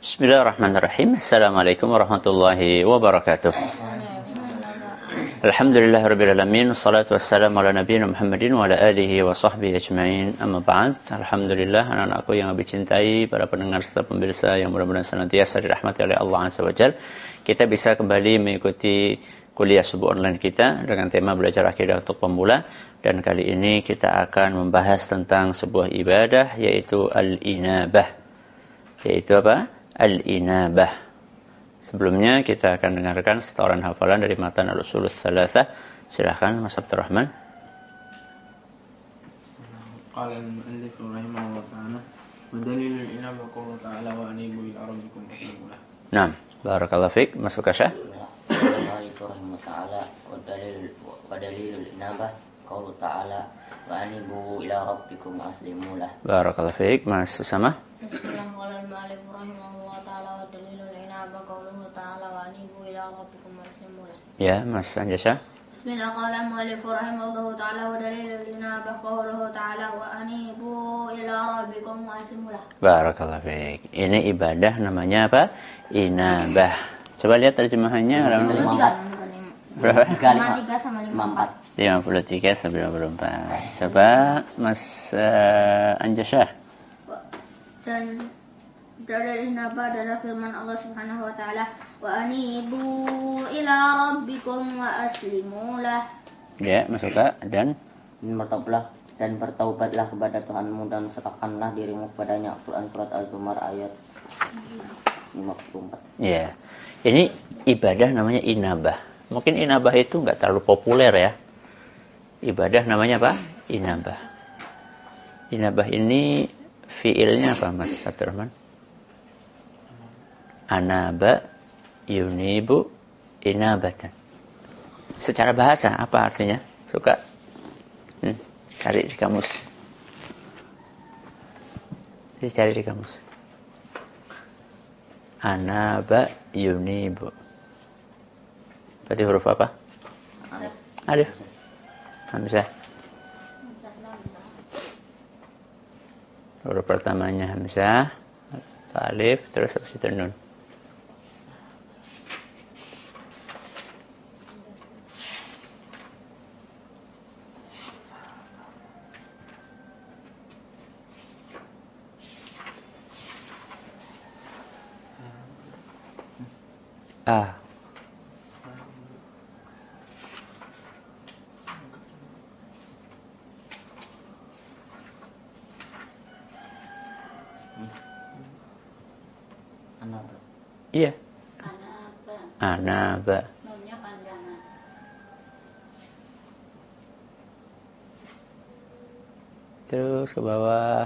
Bismillahirrahmanirrahim. Assalamualaikum warahmatullahi wabarakatuh. Alhamdulillahirrabbilalamin. Assalatu wassalamu ala nabiyina Muhammadin wa ala alihi wa sahbihi ajma'in. Amma ba'd. Alhamdulillah, anak-anakku yang lebih cintai, para pendengar serta pemirsa yang mudah-mudahan senantiasa dirahmati oleh Allah Azza wa Jalla. Kita bisa kembali mengikuti kuliah subuh online kita dengan tema belajar akidah untuk pemula. Dan kali ini kita akan membahas tentang sebuah ibadah, yaitu al-inabah. Yaitu apa? Al-inabah. Sebelumnya kita akan dengarkan setoran hafalan dari matan al-usulul thalathah. Silakan Mas Abdurrahman. Qala al-mu'allif rahimahullah ta'ala wa dalilul inabah qawluhu ta'ala wa anibu ila rabbikum faslimu lahu. Naam, barakallahu fiik. Masuk Kasyah. Al-mu'allif rahimahullah ta'ala wa dalilul inabah qawluhu ta'ala wa anibu ila rabbikum faslimu lahu. Barakallahu fiik. Mas Usama. Bismillahirrahmanirrahim. Rahimahullah ta'ala wa dalilul inabah qawluhu ta'ala wa anibu ila rabbikum waslimu lahu. Ya, Mas Anjasha. Bismillahirrahmanirrahim. Rahimahullah ta'ala wa dalilul inabah qawluhu ta'ala wa anibu ila rabbikum waslimu lahu. Barakallahu fiik. Ini ibadah namanya apa? Inabah. Coba lihat terjemahannya halaman 53 berapa? 53 sama 54. 53 sampai 54. Coba Mas Anjasha. Dan dari inabah adalah firman Allah Subhanahu wa taala, wa anibu ila rabbikum wa aslimu lah. Ya, Mas Uka. Dan Bertaubatlah kepada Tuhanmu dan serahkanlah dirimu kepadanya. Al-Quran surat Al-Zumar ayat 54. ya, ini ibadah namanya inabah. Mungkin inabah itu nggak terlalu populer ya. Ibadah namanya apa? Inabah. Inabah ini fiilnya apa, Mas Abdurrahman? Anaba yunibu inabatan. Secara bahasa apa artinya? Suka? Cari di kamus. Cari di kamus. Anaba yunibu. Berarti huruf apa? Alif. Hamzah. Huruf pertamanya hamzah, alif, terus habis itu nun. A. Anaba. Iya. Anaba. Anaba. Nunnya panjangan. Terus ke bawah.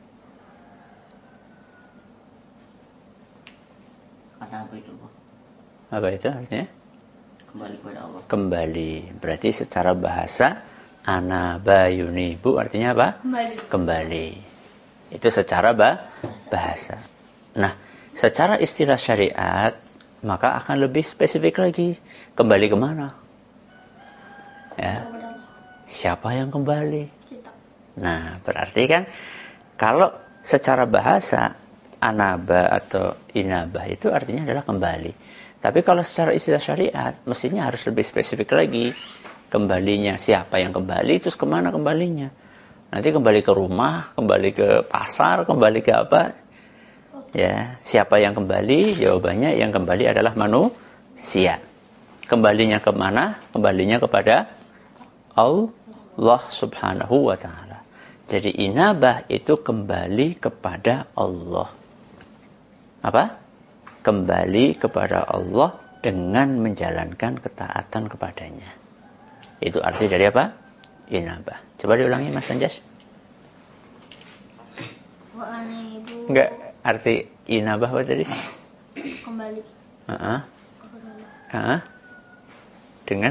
Anaba itu Apa itu artinya? kembali kepada Allah. Kembali. Berarti secara bahasa anaba yunibu artinya apa? Kembali. Itu secara bahasa. Nah, secara istilah syariat maka akan lebih spesifik lagi. Kembali kemana? Ya. Siapa yang kembali? Kita. Nah, berarti kan kalau secara bahasa anaba atau inabah itu artinya adalah kembali. Tapi kalau secara istilah syariat mestinya harus lebih spesifik lagi. Kembalinya siapa yang kembali, terus kemana kembalinya? Nanti kembali ke rumah, kembali ke pasar, kembali ke apa? Ya, siapa yang kembali? Jawabannya yang kembali adalah manusia. Kembalinya kemana? Kembalinya kepada Allah Subhanahu wa ta'ala. Jadi inabah itu kembali kepada Allah. Apa? Kembali kepada Allah dengan menjalankan ketaatan kepadanya. Itu arti dari apa? Inabah. Coba diulangi Mas Anjas. Wa anibu. Enggak, arti inabah apa tadi? Kembali Heeh. kepada Allah Heeh. Dengan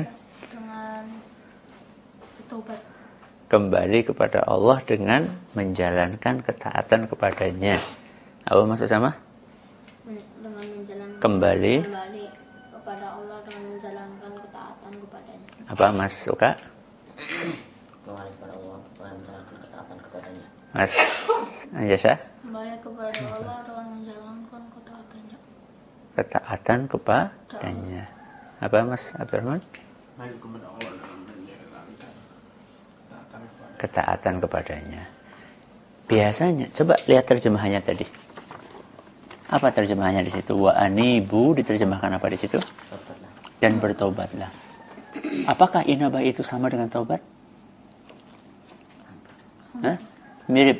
bertobat. kembali kepada Allah dengan menjalankan ketaatan kepadanya. Apa maksud sama? Dengan menjalankan Kembali kepada Allah dengan menjalankan ketaatan kepadanya. Apa Mas Suka? Kembali kepada Allah dengan menjalankan ketaatan kepadanya. Mas Anjasa? Kembali kepada Allah dengan menjalankan ketaatan Ketaatan kepadanya. Apa Mas Abdurrahman? Hanya kepada Allah dalam menjalankan taatan kepada Ketaatan kepadanya. Biasanya, coba lihat terjemahannya tadi. Apa terjemahannya di situ? Wa anibu diterjemahkan apa di situ? Tobatlah. Dan bertobatlah. Apakah inabah itu sama dengan taubat? Hah? Mirip.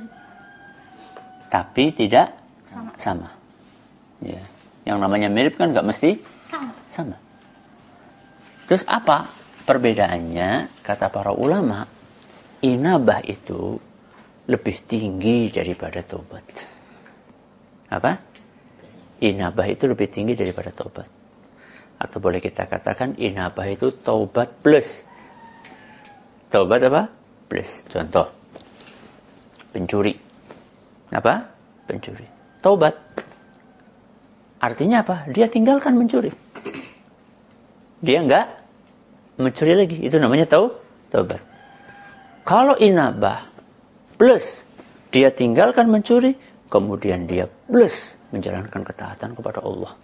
Tapi tidak sama. Ya. Yang namanya mirip kan nggak mesti sama. Terus apa perbedaannya? Kata para ulama, inabah itu lebih tinggi daripada taubat. Apa? Inabah itu lebih tinggi daripada taubat. Atau boleh kita katakan inabah itu taubat plus. Taubat apa? Plus. Contoh. Pencuri. Apa? Pencuri. Taubat. Artinya apa? Dia tinggalkan mencuri. Dia enggak mencuri lagi. Itu namanya taubat. Kalau inabah plus dia tinggalkan mencuri, kemudian dia plus menjalankan ketaatan kepada Allah.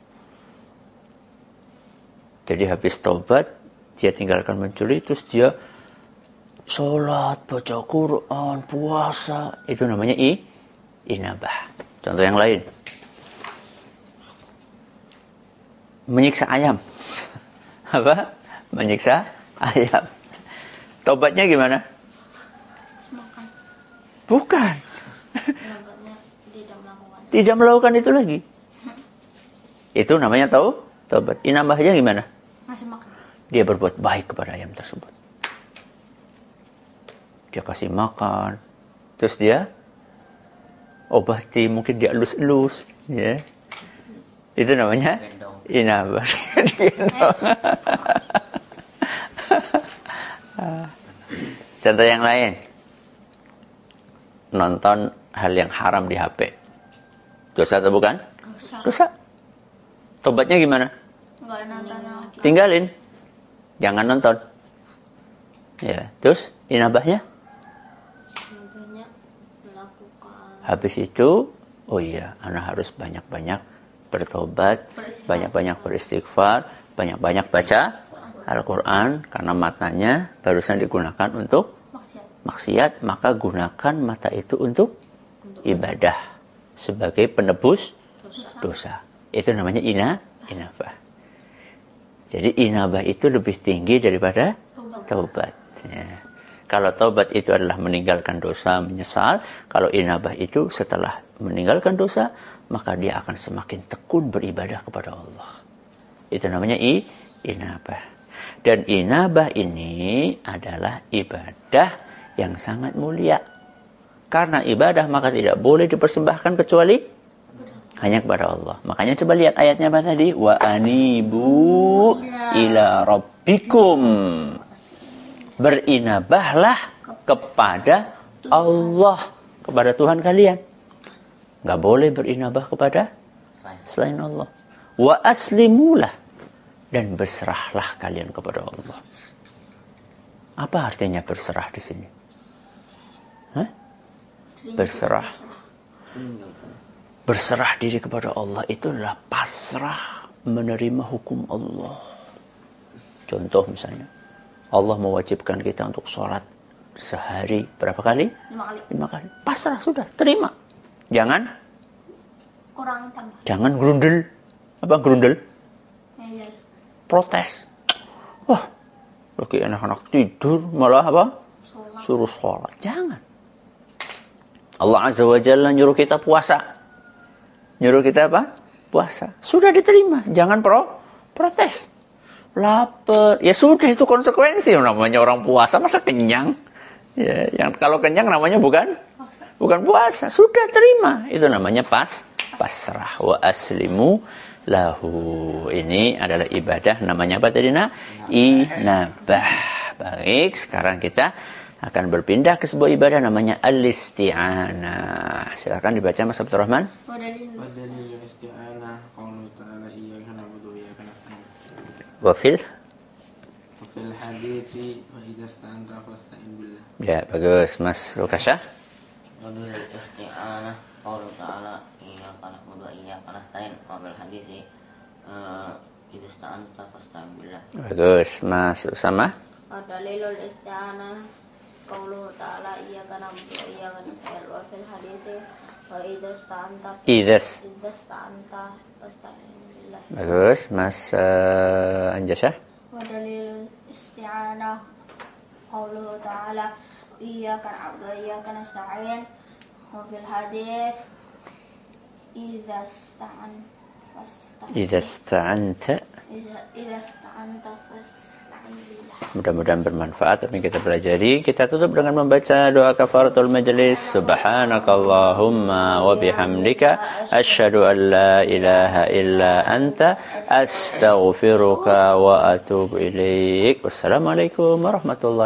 Jadi habis taubat, dia tinggalkan mencuri, terus dia sholat, baca Quran, puasa. Itu namanya inabah. Contoh yang lain. Menyiksa ayam. Apa? Menyiksa ayam. Taubatnya gimana? Makan. Bukan. Inabahnya tidak melakukan. Tidak melakukan itu lagi. Itu namanya taubat. Inabahnya gimana? Masih makan. Dia berbuat baik kepada ayam tersebut. Dia kasih makan. Terus dia obati, mungkin dia elus-elus. Ya. Itu namanya Gendong. inabah. Contoh yang lain. Nonton hal yang haram di HP. Dosa atau bukan? Dosa. Tobatnya gimana? Enggak nonton lagi. Tinggalin. Jangan nonton. Ya, terus inabahnya? Inabahnya melakukan. Habis itu, oh iya, anak harus banyak-banyak bertobat, Beristighfar. banyak-banyak beristighfar, banyak-banyak baca Al-Quran, karena matanya barusan digunakan untuk maksiat, maka gunakan mata itu untuk ibadah sebagai penebus dosa. Itu namanya inabah. Jadi inabah itu lebih tinggi daripada taubat. Ya. Kalau taubat itu adalah meninggalkan dosa, menyesal. Kalau inabah itu setelah meninggalkan dosa, maka dia akan semakin tekun beribadah kepada Allah. Itu namanya inabah. Dan inabah ini adalah ibadah yang sangat mulia. Karena ibadah maka tidak boleh dipersembahkan kecuali hanya kepada Allah. Makanya coba lihat ayatnya apa tadi? Wa anibu ila rabbikum. Berinabahlah kepada Allah, kepada Tuhan kalian. Nggak boleh berinabah kepada selain Allah. Wa aslimulah, dan berserahlah kalian kepada Allah. Apa artinya berserah di sini? Hah? Berserah. Berserah diri kepada Allah itu adalah pasrah menerima hukum Allah. Contoh misalnya, Allah mewajibkan kita untuk sholat sehari berapa kali? 5 kali. 5 kali. Pasrah sudah, terima. Jangan Kurang tambah. Jangan grundel. Apa grundel? Ya. Protes. Wah, lagi anak-anak tidur malah apa? Sholat. Suruh sholat. Jangan. Allah Azza wa Jalla nyuruh kita puasa. Nyuruh kita apa? Puasa. Sudah diterima. Jangan protes. Lapar. Ya sudah, itu konsekuensi. Namanya orang puasa masa kenyang. Ya, yang kalau kenyang namanya bukan puasa. Sudah terima. Itu namanya pasrah. Wa aslimu lahu. Ini adalah ibadah. Namanya apa tadi? Inabah. Baik, sekarang kita akan berpindah ke sebuah ibadah namanya al-isti'anah. Silakan dibaca Mas Abdul Rahman. Wadalilul isti'anah qaulu ta'ala iyyaka na'budu wa iyyaka nasta'in. Wafil. Wa fil hadithi wa idza ista'anta fasta'in billah. Ya, bagus Mas Rukasha. ودليل الاستعانة قوله تعالى إياك نعبد وإياك نستعين وفي الحديث إذا استعنت فاستعن بالله. Bagus, masuk sama. Dalilul isti'anah qauluhu ta'ala iyyaka na'budu wa iyyaka nasta'in wa fil hadits wa idza sta'anta fasta'in billah. Bagus, Mas Anjasah. Wa dalilul isti'anah qauluhu ta'ala iyyaka na'budu wa iyyaka nasta'in wa fil hadits idza sta'anta fasta'in billah. Mudah-mudahan bermanfaat apa yang kita pelajari. Kita tutup dengan membaca doa kafaratul majelis. Subhanakallahumma wa bihamdika asyhadu an la ilaha illa anta astaghfiruka wa atubu ilaik. Wassalamualaikum warahmatullahi